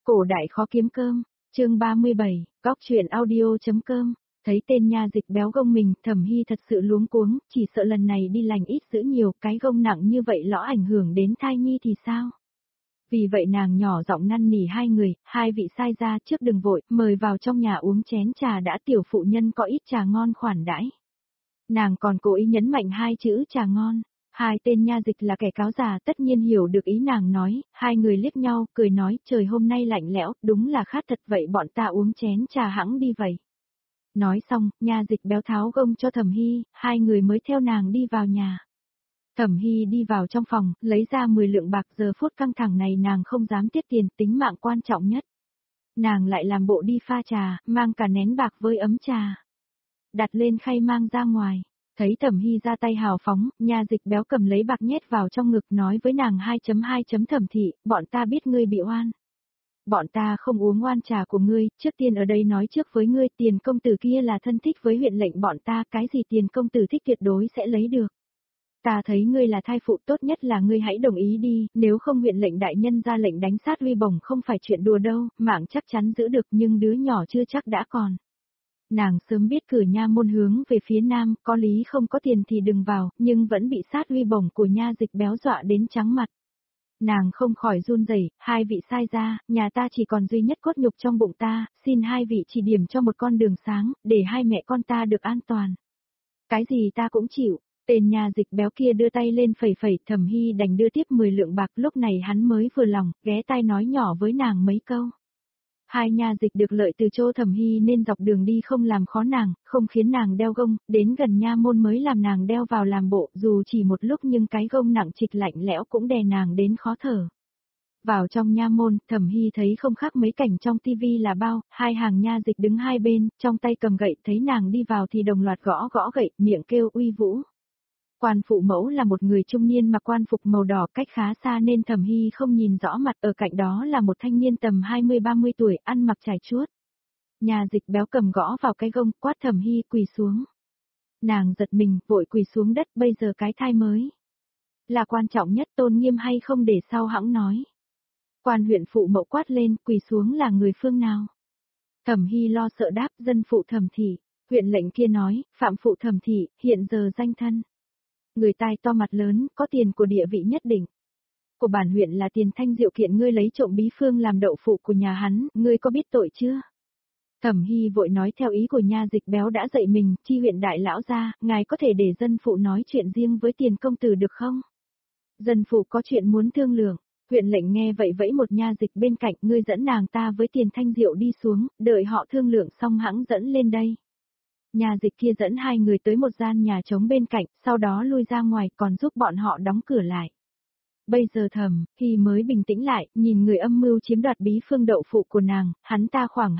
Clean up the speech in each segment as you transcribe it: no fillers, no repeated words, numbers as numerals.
Cổ đại khó kiếm cơm, chương 37, góc truyện audio.com, thấy tên nha dịch béo gông mình, Thẩm Hy thật sự luống cuống, chỉ sợ lần này đi lành ít giữ nhiều, cái gông nặng như vậy lõ ảnh hưởng đến thai nhi thì sao? Vì vậy nàng nhỏ giọng năn nỉ hai người, hai vị sai ra trước đừng vội, mời vào trong nhà uống chén trà đã, tiểu phụ nhân có ít trà ngon khoản đãi. Nàng còn cố ý nhấn mạnh hai chữ trà ngon. Hai tên nha dịch là kẻ cáo già tất nhiên hiểu được ý nàng nói, hai người liếc nhau, cười nói, trời hôm nay lạnh lẽo, đúng là khát thật vậy bọn ta uống chén trà hẵng đi vậy. Nói xong, nha dịch béo tháo gông cho Thẩm Hy, hai người mới theo nàng đi vào nhà. Thẩm Hy đi vào trong phòng, lấy ra 10 lượng bạc, giờ phút căng thẳng này nàng không dám tiết tiền, tính mạng quan trọng nhất. Nàng lại làm bộ đi pha trà, mang cả nén bạc với ấm trà. Đặt lên khay mang ra ngoài. Thấy Thẩm Hy ra tay hào phóng, nha dịch béo cầm lấy bạc nhét vào trong ngực nói với nàng 2.2. Thẩm thị, bọn ta biết ngươi bị oan. Bọn ta không uống oan trà của ngươi, trước tiên ở đây nói trước với ngươi, tiền công tử kia là thân thích với huyện lệnh bọn ta, cái gì tiền công tử thích tuyệt đối sẽ lấy được. Ta thấy ngươi là thai phụ, tốt nhất là ngươi hãy đồng ý đi, nếu không huyện lệnh đại nhân ra lệnh đánh sát uy bổng không phải chuyện đùa đâu, mạng chắc chắn giữ được nhưng đứa nhỏ chưa chắc đã còn. Nàng sớm biết cửa nha môn hướng về phía nam, có lý không có tiền thì đừng vào, nhưng vẫn bị sát uy bổng của nha dịch béo dọa đến trắng mặt. Nàng không khỏi run rẩy, hai vị sai ra, nhà ta chỉ còn duy nhất cốt nhục trong bụng ta, xin hai vị chỉ điểm cho một con đường sáng, để hai mẹ con ta được an toàn. Cái gì ta cũng chịu, tên nha dịch béo kia đưa tay lên phẩy phẩy, Thẩm Hy đành đưa tiếp 10 lượng bạc, lúc này hắn mới vừa lòng, ghé tai nói nhỏ với nàng mấy câu. Hai nha dịch được lợi từ chỗ Thẩm Hy nên dọc đường đi không làm khó nàng, không khiến nàng đeo gông, đến gần nha môn mới làm nàng đeo vào làm bộ, dù chỉ một lúc nhưng cái gông nặng trịch lạnh lẽo cũng đè nàng đến khó thở. Vào trong nha môn, Thẩm Hy thấy không khác mấy cảnh trong tivi là bao, hai hàng nha dịch đứng hai bên, trong tay cầm gậy, thấy nàng đi vào thì đồng loạt gõ gõ gậy, miệng kêu uy vũ. Quan phụ mẫu là một người trung niên mặc quan phục màu đỏ, cách khá xa nên Thẩm Hy không nhìn rõ mặt, ở cạnh đó là một thanh niên tầm 20-30 tuổi, ăn mặc trải chuốt. Nhà dịch béo cầm gõ vào cái gông, quát Thẩm Hy quỳ xuống. Nàng giật mình, vội quỳ xuống đất, bây giờ cái thai mới là quan trọng nhất, tôn nghiêm hay không để sau hẵng nói. Quan huyện phụ mẫu quát lên, quỳ xuống là người phương nào? Thẩm Hy lo sợ đáp, dân phụ Thẩm thị. Huyện lệnh kia nói, phạm phụ Thẩm thị, hiện giờ danh thân. Người tai to mặt lớn, có tiền của địa vị nhất định. Của bản huyện là tiền thanh diệu kiện ngươi lấy trộm bí phương làm đậu phụ của nhà hắn, ngươi có biết tội chưa? Thẩm Hy vội nói theo ý của nha dịch béo đã dạy mình, chi huyện đại lão ra, ngài có thể để dân phụ nói chuyện riêng với tiền công tử được không? Dân phụ có chuyện muốn thương lượng. Huyện lệnh nghe vậy vẫy một nha dịch bên cạnh, ngươi dẫn nàng ta với tiền thanh diệu đi xuống, đợi họ thương lượng xong hẵng dẫn lên đây. Nhà dịch kia dẫn hai người tới một gian nhà trống bên cạnh, sau đó lui ra ngoài còn giúp bọn họ đóng cửa lại. Bây giờ Thẩm Hy mới bình tĩnh lại, nhìn người âm mưu chiếm đoạt bí phương đậu phụ của nàng, hắn ta khoảng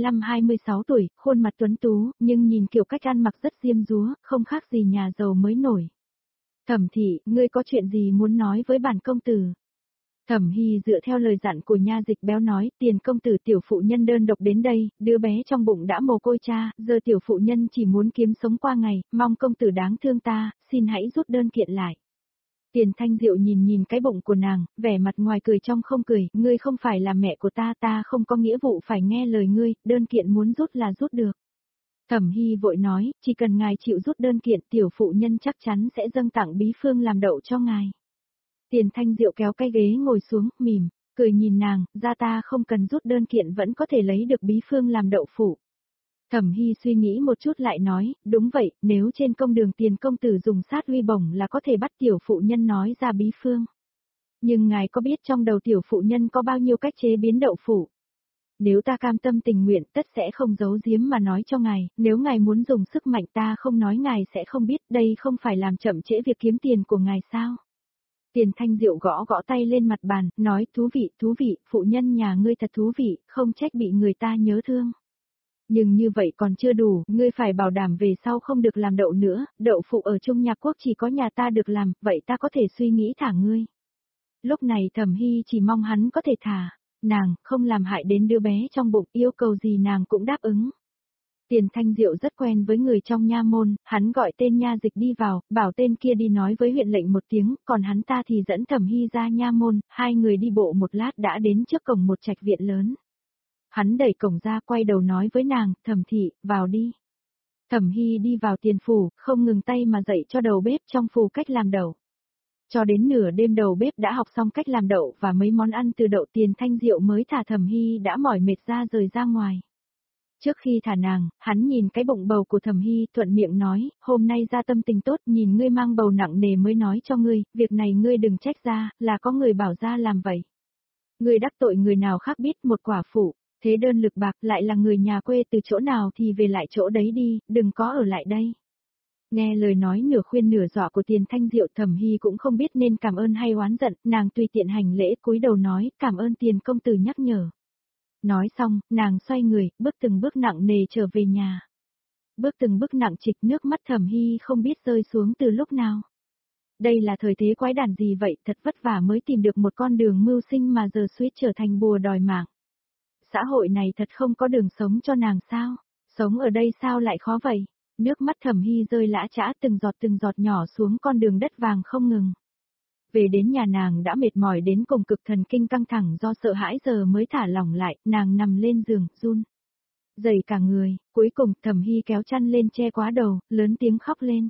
25-26 tuổi, khuôn mặt tuấn tú, nhưng nhìn kiểu cách ăn mặc rất diêm dúa, không khác gì nhà giàu mới nổi. Thẩm thị, ngươi có chuyện gì muốn nói với bản công tử? Thẩm Hy dựa theo lời dặn của nha dịch béo nói, tiền công tử tiểu phụ nhân đơn độc đến đây, đứa bé trong bụng đã mồ côi cha, giờ tiểu phụ nhân chỉ muốn kiếm sống qua ngày, mong công tử đáng thương ta, xin hãy rút đơn kiện lại. Tiền thanh diệu nhìn cái bụng của nàng, vẻ mặt ngoài cười trong không cười, ngươi không phải là mẹ của ta, ta không có nghĩa vụ phải nghe lời ngươi, đơn kiện muốn rút là rút được. Thẩm Hy vội nói, chỉ cần ngài chịu rút đơn kiện, tiểu phụ nhân chắc chắn sẽ dâng tặng bí phương làm đậu cho ngài. Tiền thanh diệu kéo cái ghế ngồi xuống, mỉm, cười nhìn nàng, ra ta không cần rút đơn kiện vẫn có thể lấy được bí phương làm đậu phụ. Thẩm Hy suy nghĩ một chút lại nói, đúng vậy, nếu trên công đường tiền công tử dùng sát uy bổng là có thể bắt tiểu phụ nhân nói ra bí phương. Nhưng ngài có biết trong đầu tiểu phụ nhân có bao nhiêu cách chế biến đậu phụ? Nếu ta cam tâm tình nguyện tất sẽ không giấu giếm mà nói cho ngài, nếu ngài muốn dùng sức mạnh ta không nói ngài sẽ không biết, đây không phải làm chậm trễ việc kiếm tiền của ngài sao? Tiền thanh diệu gõ gõ tay lên mặt bàn, nói thú vị, phụ nhân nhà ngươi thật thú vị, không trách bị người ta nhớ thương. Nhưng như vậy còn chưa đủ, ngươi phải bảo đảm về sau không được làm đậu nữa, đậu phụ ở Trung Nhạc Quốc chỉ có nhà ta được làm, vậy ta có thể suy nghĩ thả ngươi. Lúc này Thẩm Hy chỉ mong hắn có thể thả, nàng, không làm hại đến đứa bé trong bụng, yêu cầu gì nàng cũng đáp ứng. Tiền thanh diệu rất quen với người trong nha môn, hắn gọi tên nha dịch đi vào, bảo tên kia đi nói với huyện lệnh một tiếng, còn hắn ta thì dẫn Thẩm Hy ra nha môn, hai người đi bộ một lát đã đến trước cổng một trạch viện lớn. Hắn đẩy cổng ra quay đầu nói với nàng, Thẩm thị, vào đi. Thẩm Hy đi vào tiền phủ, không ngừng tay mà dạy cho đầu bếp trong phủ cách làm đậu. Cho đến nửa đêm đầu bếp đã học xong cách làm đậu và mấy món ăn từ đậu Tiền Thanh Diệu mới thả Thẩm Hy đã mỏi mệt ra rời ra ngoài. Trước khi thả nàng, hắn nhìn cái bụng bầu của Thẩm Hy thuận miệng nói, hôm nay ra tâm tình tốt nhìn ngươi mang bầu nặng nề mới nói cho ngươi, việc này ngươi đừng trách ra, là có người bảo ra làm vậy. Ngươi đắc tội người nào khác biết một quả phụ, thế đơn lực bạc lại là người nhà quê từ chỗ nào thì về lại chỗ đấy đi, đừng có ở lại đây. Nghe lời nói nửa khuyên nửa dọa của Tiền Thanh Diệu Thẩm Hy cũng không biết nên cảm ơn hay oán giận, nàng tùy tiện hành lễ cúi đầu nói cảm ơn Tiền công tử nhắc nhở. Nói xong, nàng xoay người, bước từng bước nặng nề trở về nhà. Bước từng bước nặng trịch nước mắt Thẩm Hy không biết rơi xuống từ lúc nào. Đây là thời thế quái đản gì vậy, thật vất vả mới tìm được một con đường mưu sinh mà giờ suýt trở thành bùa đòi mạng. Xã hội này thật không có đường sống cho nàng sao, sống ở đây sao lại khó vậy. Nước mắt Thẩm Hy rơi lã chã từng giọt nhỏ xuống con đường đất vàng không ngừng. Về đến nhà nàng đã mệt mỏi đến cùng cực thần kinh căng thẳng do sợ hãi giờ mới thả lỏng lại, nàng nằm lên giường, run. Dậy cả người, cuối cùng Thẩm Hy kéo chăn lên che quá đầu, lớn tiếng khóc lên.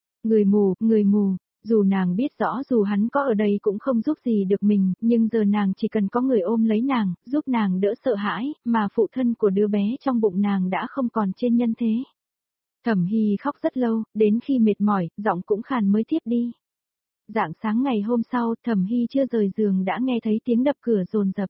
Người mù, dù nàng biết rõ dù hắn có ở đây cũng không giúp gì được mình, nhưng giờ nàng chỉ cần có người ôm lấy nàng, giúp nàng đỡ sợ hãi, mà phụ thân của đứa bé trong bụng nàng đã không còn trên nhân thế. Thẩm Hy khóc rất lâu, đến khi mệt mỏi, giọng cũng khàn mới thiếp đi. Rạng sáng ngày hôm sau, Thẩm Hy chưa rời giường đã nghe thấy tiếng đập cửa dồn dập.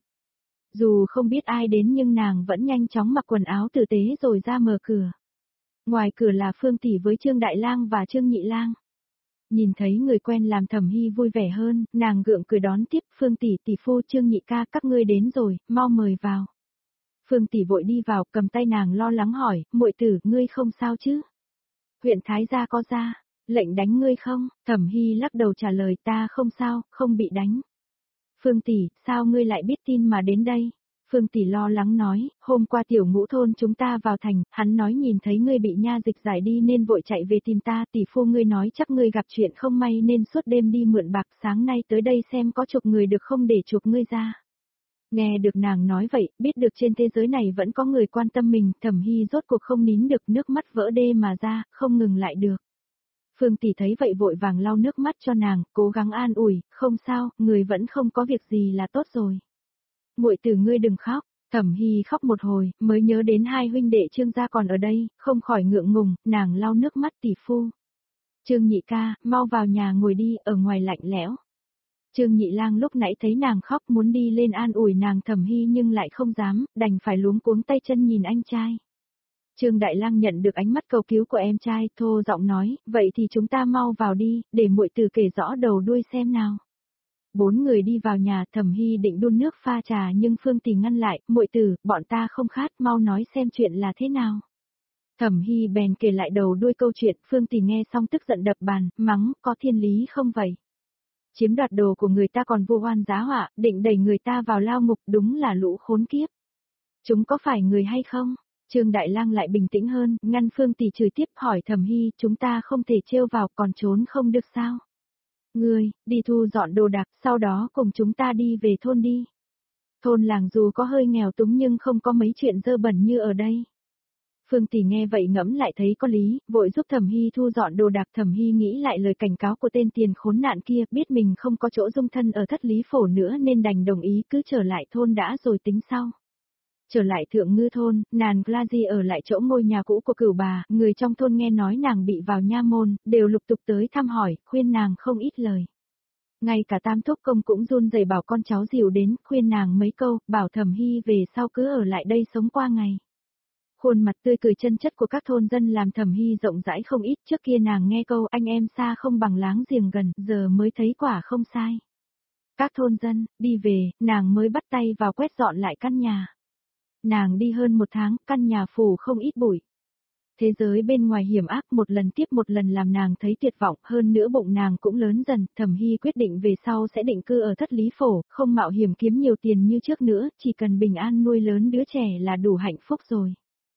Dù không biết ai đến nhưng nàng vẫn nhanh chóng mặc quần áo tử tế rồi ra mở cửa. Ngoài cửa là Phương Tỷ với Trương Đại Lang và Trương Nhị Lang. Nhìn thấy người quen làm Thẩm Hy vui vẻ hơn, nàng gượng cười đón tiếp, Phương Tỷ tỷ phu Trương Nhị ca các ngươi đến rồi, mau mời vào. Phương Tỷ vội đi vào, cầm tay nàng lo lắng hỏi, muội tử, ngươi không sao chứ? Huyện Thái gia có ra, lệnh đánh ngươi không? Thẩm Hy lắc đầu trả lời ta không sao, không bị đánh. Phương Tỷ, sao ngươi lại biết tin mà đến đây? Phương Tỷ lo lắng nói, hôm qua tiểu ngũ thôn chúng ta vào thành, hắn nói nhìn thấy ngươi bị nha dịch giải đi nên vội chạy về tìm ta, tỷ phu ngươi nói chắc ngươi gặp chuyện không may nên suốt đêm đi mượn bạc, sáng nay tới đây xem có chuộc người được không để chuộc ngươi ra. Nghe được nàng nói vậy, biết được trên thế giới này vẫn có người quan tâm mình, Thẩm Hy rốt cuộc không nín được, nước mắt vỡ đê mà ra, không ngừng lại được. Phương Tỷ thấy vậy vội vàng lau nước mắt cho nàng, cố gắng an ủi, không sao, người vẫn không có việc gì là tốt rồi. Muội tử ngươi đừng khóc. Thẩm Hy khóc một hồi, mới nhớ đến hai huynh đệ Trương gia còn ở đây, không khỏi ngượng ngùng, nàng lau nước mắt tỷ phu. Trương Nhị ca, mau vào nhà ngồi đi, ở ngoài lạnh lẽo. Trương Nhị Lang lúc nãy thấy nàng khóc muốn đi lên an ủi nàng Thẩm Hy nhưng lại không dám, đành phải luống cuống tay chân nhìn anh trai. Trương Đại Lang nhận được ánh mắt cầu cứu của em trai, thô giọng nói, vậy thì chúng ta mau vào đi, để muội tử kể rõ đầu đuôi xem nào. Bốn người đi vào nhà, Thẩm Hy định đun nước pha trà nhưng Phương Tỷ ngăn lại, muội tử, bọn ta không khát, mau nói xem chuyện là thế nào. Thẩm Hy bèn kể lại đầu đuôi câu chuyện, Phương Tỷ nghe xong tức giận đập bàn, mắng, có thiên lý không vậy? Chiếm đoạt đồ của người ta còn vu oan giá họa, định đẩy người ta vào lao ngục, đúng là lũ khốn kiếp. Chúng có phải người hay không? Trương Đại Lang lại bình tĩnh hơn, ngăn Phương Tỷ chửi tiếp hỏi Thẩm Hy, chúng ta không thể trêu vào còn trốn không được sao? Ngươi, đi thu dọn đồ đạc, sau đó cùng chúng ta đi về thôn đi. Thôn làng dù có hơi nghèo túng nhưng không có mấy chuyện dơ bẩn như ở đây. Phương Tỷ nghe vậy ngẫm lại thấy có lý, vội giúp Thẩm Hy thu dọn đồ đạc. Thẩm Hy nghĩ lại lời cảnh cáo của tên tiền khốn nạn kia, biết mình không có chỗ dung thân ở Thất Lý Phổ nữa nên đành đồng ý cứ trở lại thôn đã rồi tính sau. Trở lại Thượng Ngư thôn, nàng Glazi ở lại chỗ ngôi nhà cũ của cửu bà, người trong thôn nghe nói nàng bị vào nha môn, đều lục tục tới thăm hỏi, khuyên nàng không ít lời. Ngay cả Tam Thúc Công cũng run rẩy bảo con cháu dìu đến, khuyên nàng mấy câu, bảo Thẩm Hy về sau cứ ở lại đây sống qua ngày. Khuôn mặt tươi cười chân chất của các thôn dân làm Thẩm Hy rộng rãi không ít, trước kia nàng nghe câu anh em xa không bằng láng giềng gần, giờ mới thấy quả không sai. Các thôn dân, đi về, nàng mới bắt tay vào quét dọn lại căn nhà. Nàng đi hơn một tháng, căn nhà phủ không ít bụi. Thế giới bên ngoài hiểm ác một lần tiếp một lần làm nàng thấy tuyệt vọng, hơn nữa bụng nàng cũng lớn dần, Thẩm Hy quyết định về sau sẽ định cư ở Thất Lý Phổ, không mạo hiểm kiếm nhiều tiền như trước nữa, chỉ cần bình an nuôi lớn đứa trẻ là đủ hạnh phúc rồi.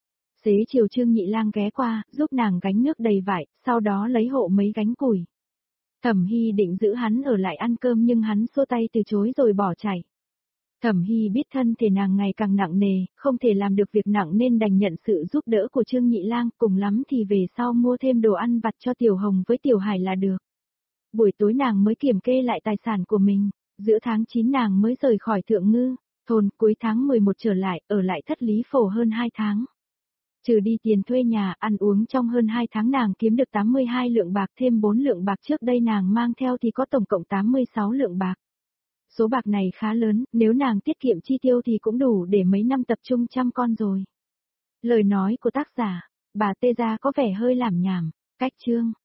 Xế chiều Trương Nhị Lang ghé qua, giúp nàng gánh nước đầy vải, sau đó lấy hộ mấy gánh củi. Thẩm Hy định giữ hắn ở lại ăn cơm nhưng hắn xua tay từ chối rồi bỏ chạy. Thẩm Hy biết thân thể nàng ngày càng nặng nề, không thể làm được việc nặng nên đành nhận sự giúp đỡ của Trương Nhị Lang, cùng lắm thì về sau mua thêm đồ ăn vặt cho Tiểu Hồng với Tiểu Hải là được. Buổi tối nàng mới kiểm kê lại tài sản của mình, giữa tháng 9 nàng mới rời khỏi Thượng Ngư, thôn, cuối tháng 11 trở lại, ở lại Thất Lý Phổ hơn 2 tháng. Trừ đi tiền thuê nhà, ăn uống trong hơn 2 tháng nàng kiếm được 82 lượng bạc, thêm 4 lượng bạc trước đây nàng mang theo thì có tổng cộng 86 lượng bạc. Số bạc này khá lớn, nếu nàng tiết kiệm chi tiêu thì cũng đủ để mấy năm tập trung chăm con rồi. Lời nói của tác giả, bà Tê Gia có vẻ hơi lảm nhảm, cách chương.